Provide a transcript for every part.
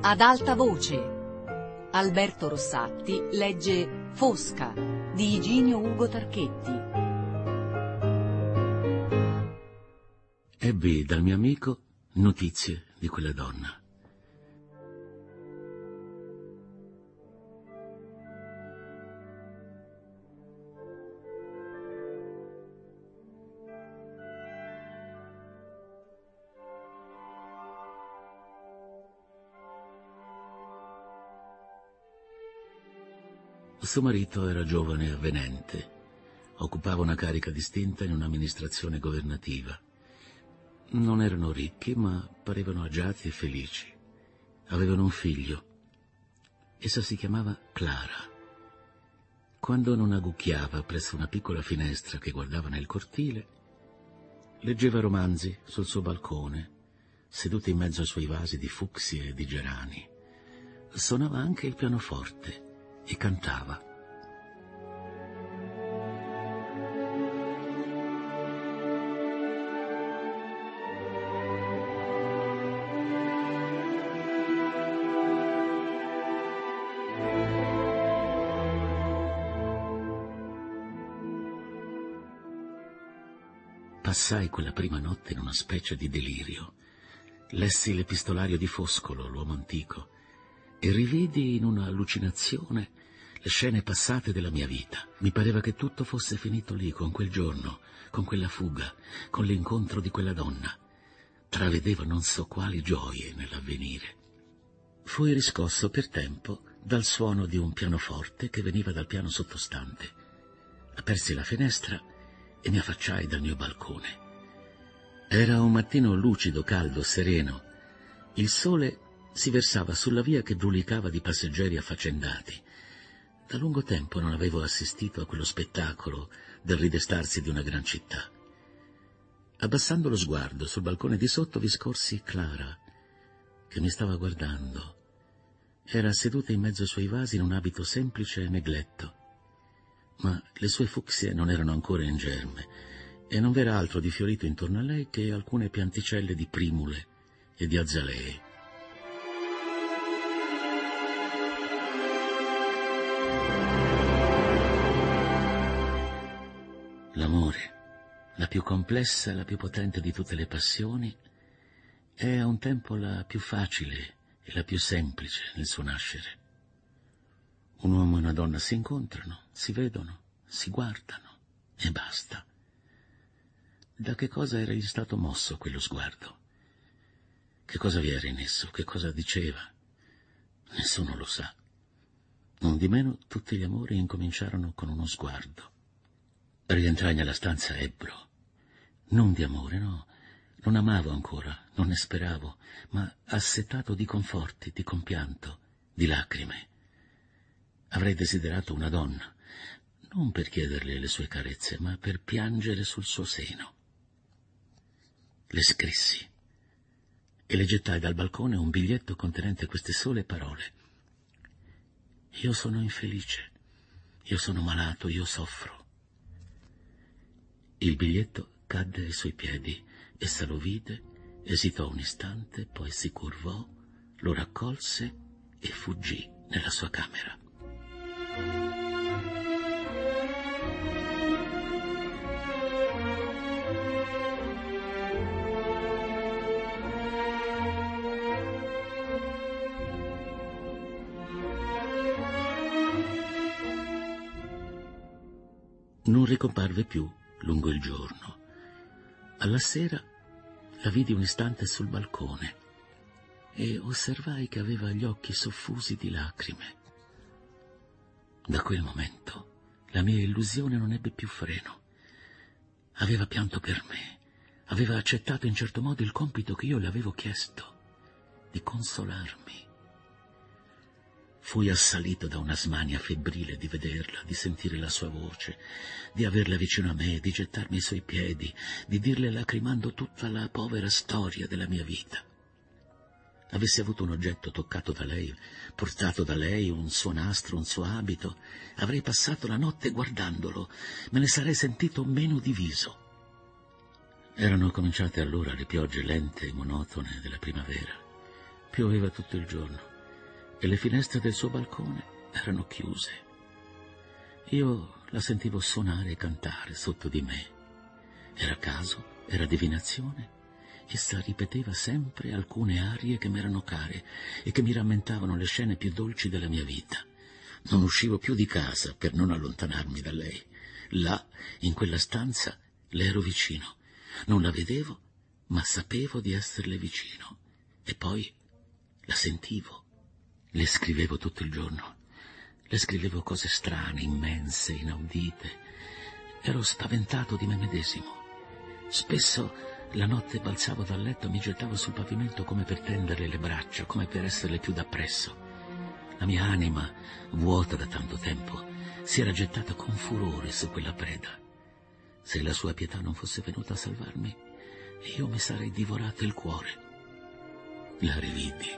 Ad alta voce. Alberto Rossatti legge Fosca di Iginio Ugo Tarchetti. Ebbi dal mio amico notizie di quella donna. Suo marito era giovane e avvenente, occupava una carica distinta in un'amministrazione governativa. Non erano ricchi, ma parevano agiati e felici. Avevano un figlio. Essa si chiamava Clara. Quando non agucchiava presso una piccola finestra che guardava nel cortile, leggeva romanzi sul suo balcone, seduta in mezzo ai suoi vasi di fucsie e di gerani. Suonava anche il pianoforte e cantava. Passai quella prima notte in una specie di delirio. Lessi l'epistolario di Foscolo, l'uomo antico, e rividi in una allucinazione le scene passate della mia vita. Mi pareva che tutto fosse finito lì, con quel giorno, con quella fuga, con l'incontro di quella donna. Travedevo non so quali gioie nell'avvenire. Fui riscosso per tempo dal suono di un pianoforte che veniva dal piano sottostante. Apersi la finestra e mi affacciai dal mio balcone. Era un mattino lucido, caldo, sereno. Il sole si versava sulla via che brulicava di passeggeri affaccendati. Da lungo tempo non avevo assistito a quello spettacolo del ridestarsi di una gran città. Abbassando lo sguardo sul balcone di sotto vi scorsi Clara, che mi stava guardando. Era seduta in mezzo ai suoi vasi in un abito semplice e negletto, ma le sue fucsie non erano ancora in germe e non v'era altro di fiorito intorno a lei che alcune pianticelle di primule e di azalee. L'amore, la più complessa e la più potente di tutte le passioni, è a un tempo la più facile e la più semplice nel suo nascere. Un uomo e una donna si incontrano, si vedono, si guardano e basta. Da che cosa era gli stato mosso quello sguardo? Che cosa vi era in esso? Che cosa diceva? Nessuno lo sa. Nondimeno tutti gli amori incominciarono con uno sguardo. Rientrai nella stanza ebbro. Non di amore, no. Non amavo ancora, non ne speravo, ma assetato di conforti, di compianto, di lacrime. Avrei desiderato una donna, non per chiederle le sue carezze, ma per piangere sul suo seno. Le scrissi e le gettai dal balcone un biglietto contenente queste sole parole. Io sono infelice, io sono malato, io soffro. Il biglietto cadde ai suoi piedi. Essa lo vide, esitò un istante, poi si curvò, lo raccolse e fuggì nella sua camera. Non ricomparve più lungo il giorno. Alla sera la vidi un istante sul balcone e osservai che aveva gli occhi soffusi di lacrime. Da quel momento la mia illusione non ebbe più freno. Aveva pianto per me, aveva accettato in certo modo il compito che io le avevo chiesto, di consolarmi. Fui assalito da una smania febbrile di vederla, di sentire la sua voce, di averla vicino a me, di gettarmi ai suoi piedi, di dirle lacrimando tutta la povera storia della mia vita. Avessi avuto un oggetto toccato da lei, portato da lei, un suo nastro, un suo abito, avrei passato la notte guardandolo, me ne sarei sentito meno diviso. Erano cominciate allora le piogge lente e monotone della primavera. Pioveva tutto il giorno. e le finestre del suo balcone erano chiuse. Io la sentivo suonare e cantare sotto di me. Era caso, era divinazione. Essa ripeteva sempre alcune arie che m'erano care e che mi rammentavano le scene più dolci della mia vita. Non uscivo più di casa per non allontanarmi da lei. Là, in quella stanza, le ero vicino. Non la vedevo, ma sapevo di esserle vicino. E poi la sentivo. Le scrivevo tutto il giorno. Le scrivevo cose strane, immense, inaudite. Ero spaventato di me medesimo. Spesso la notte balzavo dal letto e mi gettavo sul pavimento come per tenderle le braccia, come per esserle più dappresso. La mia anima, vuota da tanto tempo, si era gettata con furore su quella preda. Se la sua pietà non fosse venuta a salvarmi, io mi sarei divorato il cuore. La rividi.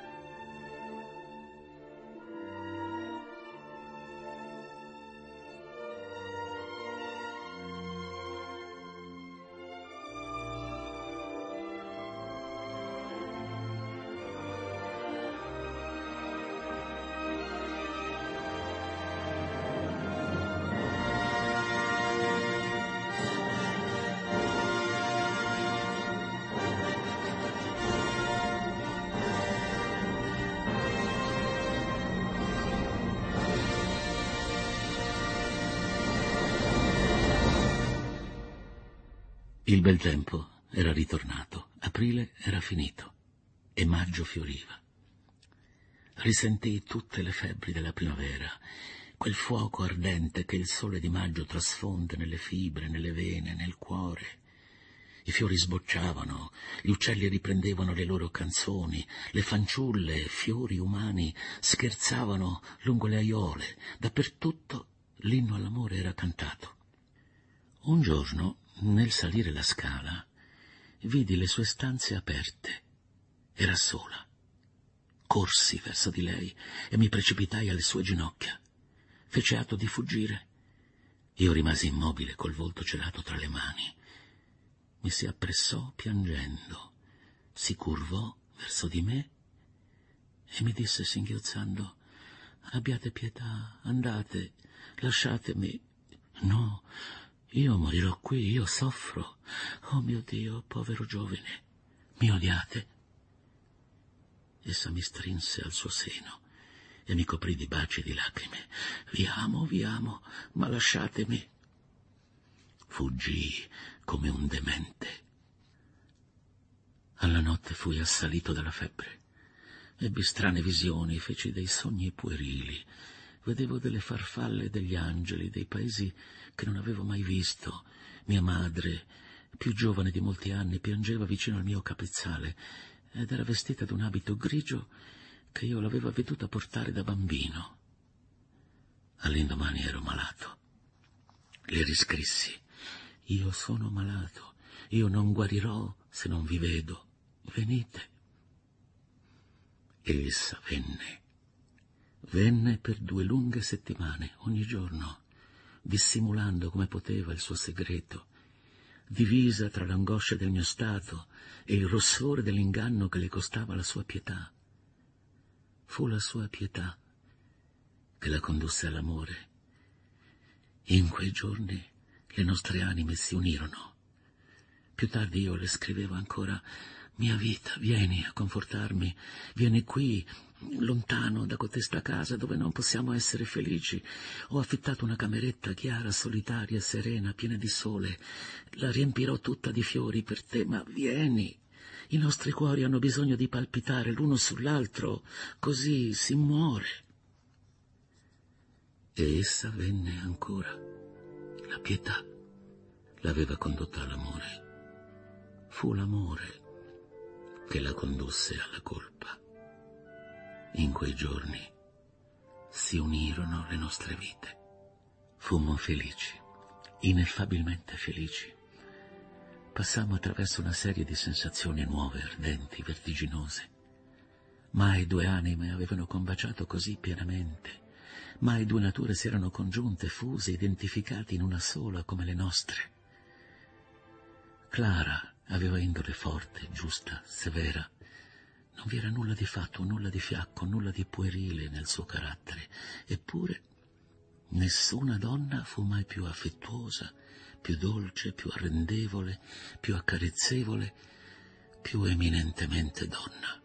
Il bel tempo era ritornato, aprile era finito e maggio fioriva. Risentii tutte le febbri della primavera, quel fuoco ardente che il sole di maggio trasfonde nelle fibre, nelle vene, nel cuore. I fiori sbocciavano, gli uccelli riprendevano le loro canzoni, le fanciulle, fiori umani, scherzavano lungo le aiole, dappertutto l'inno all'amore era cantato. Un giorno, nel salire la scala, vidi le sue stanze aperte. Era sola. Corsi verso di lei e mi precipitai alle sue ginocchia. Fece atto di fuggire. Io rimasi immobile col volto gelato tra le mani. Mi si appressò piangendo, si curvò verso di me e mi disse singhiozzando: «Abbiate pietà, andate, lasciatemi». «No, io morirò qui, io soffro. Oh mio Dio, povero giovine, mi odiate?» Essa mi strinse al suo seno e mi coprì di baci e di lacrime. Vi amo, ma lasciatemi». Fuggii come un demente. Alla notte fui assalito dalla febbre. Ebbi strane visioni, feci dei sogni puerili. Vedevo delle farfalle, degli angeli, dei paesi che non avevo mai visto. Mia madre, più giovane di molti anni, piangeva vicino al mio capezzale ed era vestita d'un abito grigio che io l'avevo veduta portare da bambino. All'indomani ero malato. Le riscrissi: «Io sono malato, io non guarirò se non vi vedo. Venite». Essa venne per 2 lunghe settimane, ogni giorno, dissimulando come poteva il suo segreto, divisa tra l'angoscia del mio stato e il rossore dell'inganno che le costava la sua pietà. Fu la sua pietà che la condusse all'amore. In quei giorni le nostre anime si unirono. Più tardi io le scrivevo ancora: «Mia vita, vieni a confortarmi, vieni qui, lontano da cotesta casa dove non possiamo essere felici. Ho affittato una cameretta chiara, solitaria, serena, piena di sole. La riempirò tutta di fiori per te, ma vieni. I nostri cuori hanno bisogno di palpitare l'uno sull'altro, così si muore». E essa venne ancora. La pietà l'aveva condotta all'amore. Fu l'amore che la condusse alla colpa. In quei giorni si unirono le nostre vite. Fummo felici, ineffabilmente felici. Passammo attraverso una serie di sensazioni nuove, ardenti, vertiginose. Mai 2 anime avevano combaciato così pienamente. Mai 2 nature si erano congiunte, fuse, identificate in una sola come le nostre. Clara aveva indole forte, giusta, severa. Non vi era nulla di fatto, nulla di fiacco, nulla di puerile nel suo carattere. Eppure nessuna donna fu mai più affettuosa, più dolce, più arrendevole, più accarezzevole, più eminentemente donna.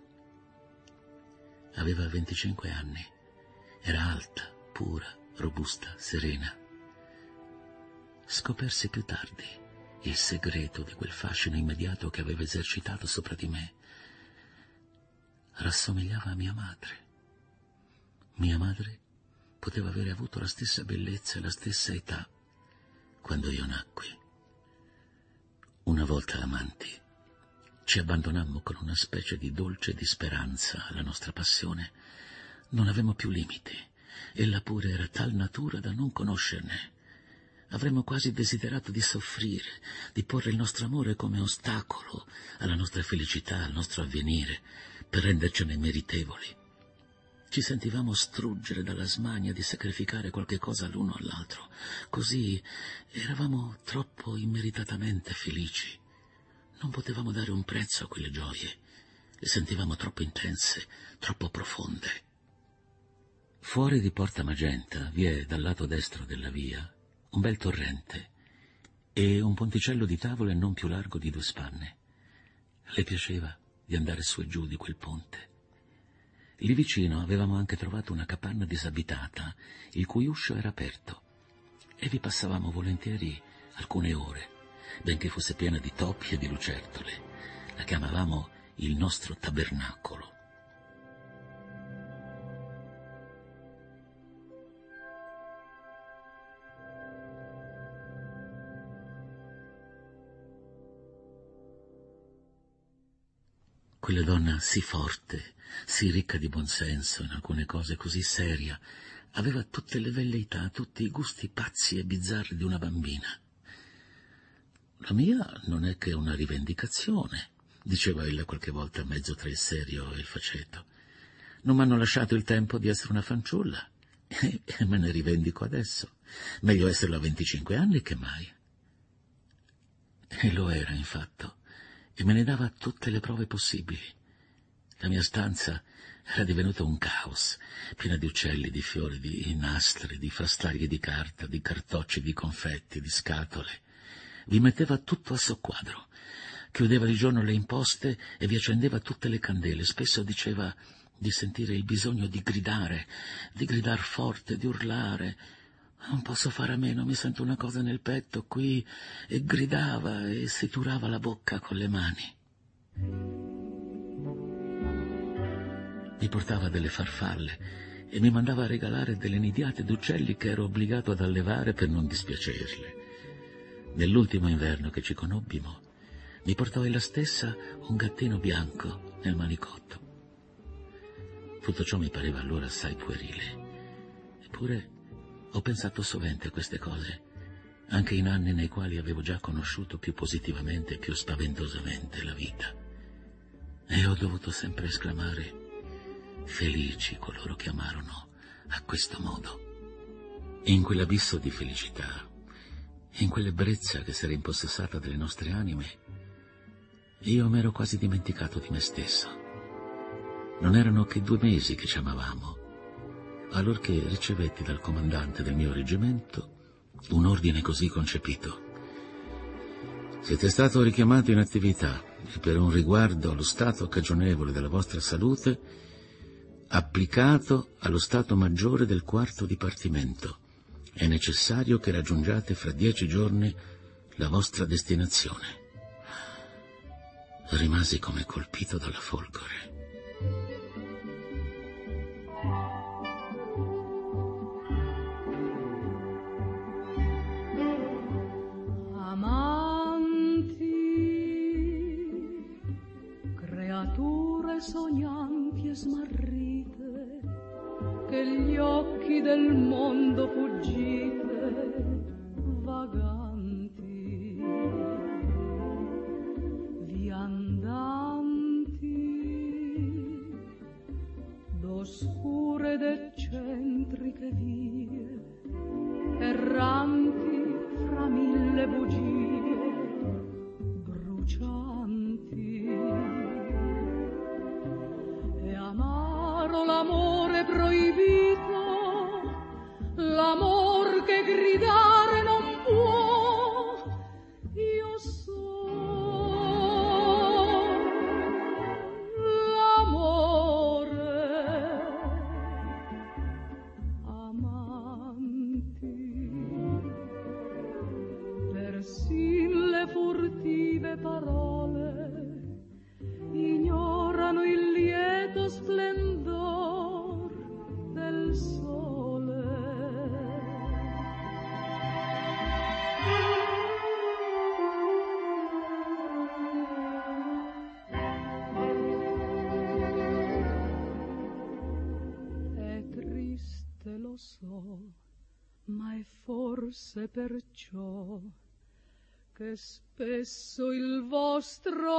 Aveva 25 anni, era alta, pura, robusta, serena. Scopersi più tardi il segreto di quel fascino immediato che aveva esercitato sopra di me. Rassomigliava a mia madre. Mia madre poteva avere avuto la stessa bellezza e la stessa età quando io nacqui. Una volta amanti, ci abbandonammo con una specie di dolce disperanza alla nostra passione. Non avevamo più limiti. Ella pure era tal natura da non conoscerne. Avremmo quasi desiderato di soffrire, di porre il nostro amore come ostacolo alla nostra felicità, al nostro avvenire, per rendercene meritevoli. Ci sentivamo struggere dalla smania di sacrificare qualche cosa l'uno all'altro. Così eravamo troppo immeritatamente felici. Non potevamo dare un prezzo a quelle gioie. Le sentivamo troppo intense, troppo profonde. Fuori di Porta Magenta vi è, dal lato destro della via, un bel torrente e un ponticello di tavole non più largo di 2 spanne. Le piaceva di andare su e giù di quel ponte. Lì vicino avevamo anche trovato una capanna disabitata, il cui uscio era aperto, e vi passavamo volentieri alcune ore, benché fosse piena di topi e di lucertole. La chiamavamo il nostro tabernacolo. Quella donna sì forte, sì ricca di buonsenso, in alcune cose così seria, aveva tutte le velleità, tutti i gusti pazzi e bizzarri di una bambina. La mia non è che una rivendicazione, diceva ella qualche volta mezzo tra il serio e il faceto. Non m'hanno lasciato il tempo di essere una fanciulla e me ne rivendico adesso. Meglio esserlo a 25 anni che mai. E lo era, infatti. E me ne dava tutte le prove possibili. La mia stanza era divenuta un caos, piena di uccelli, di fiori, di nastri, di frastaglii di carta, di cartocci, di confetti, di scatole. Vi metteva tutto a soqquadro. Chiudeva di giorno le imposte e vi accendeva tutte le candele. Spesso diceva di sentire il bisogno di gridar forte, di urlare. Non posso fare a meno, mi sento una cosa nel petto qui, e gridava e si turava la bocca con le mani. Mi portava delle farfalle e mi mandava a regalare delle nidiate d'uccelli che ero obbligato ad allevare per non dispiacerle. Nell'ultimo inverno che ci conobbimo, mi portò ella stessa un gattino bianco nel manicotto. Tutto ciò mi pareva allora assai puerile. Eppure ho pensato sovente a queste cose, anche in anni nei quali avevo già conosciuto più positivamente e più spaventosamente la vita. E ho dovuto sempre esclamare: felici coloro che amarono a questo modo. E in quell'abisso di felicità, in quell'ebbrezza che s'era impossessata delle nostre anime, io m'ero quasi dimenticato di me stesso. Non erano che 2 mesi che ci amavamo, allorché ricevetti dal comandante del mio reggimento un ordine così concepito: siete stato richiamato in attività e per un riguardo allo stato cagionevole della vostra salute applicato allo stato maggiore del 4° dipartimento. È necessario che raggiungiate fra 10 giorni la vostra destinazione. Rimasi come colpito dalla folgore. Sognanti e smarrite, che gli occhi del mondo fuggite, vaganti, viandanti, d'oscure ed eccentriche vie, erranti fra 1000 bugie, brucianti. l'amore proibito, l'amor che gridare non può. Io so l'amore, amanti, persin le furtive parole ignorano il lieto splendor del sole. È triste, lo so, ma è forse perciò che spesso il vostro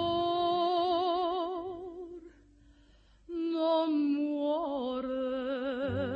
amor non muore.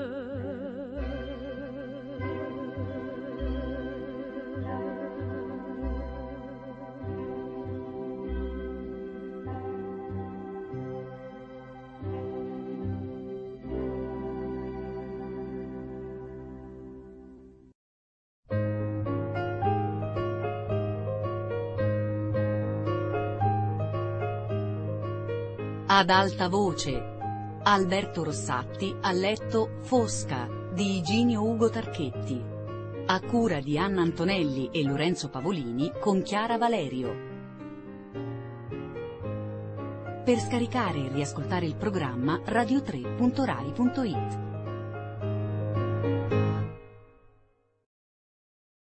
Ad alta voce, Alberto Rossatti ha letto Fosca di Iginio Ugo Tarchetti, a cura di Anna Antonelli e Lorenzo Pavolini con Chiara Valerio. Per scaricare e riascoltare il programma radio3.rai.it.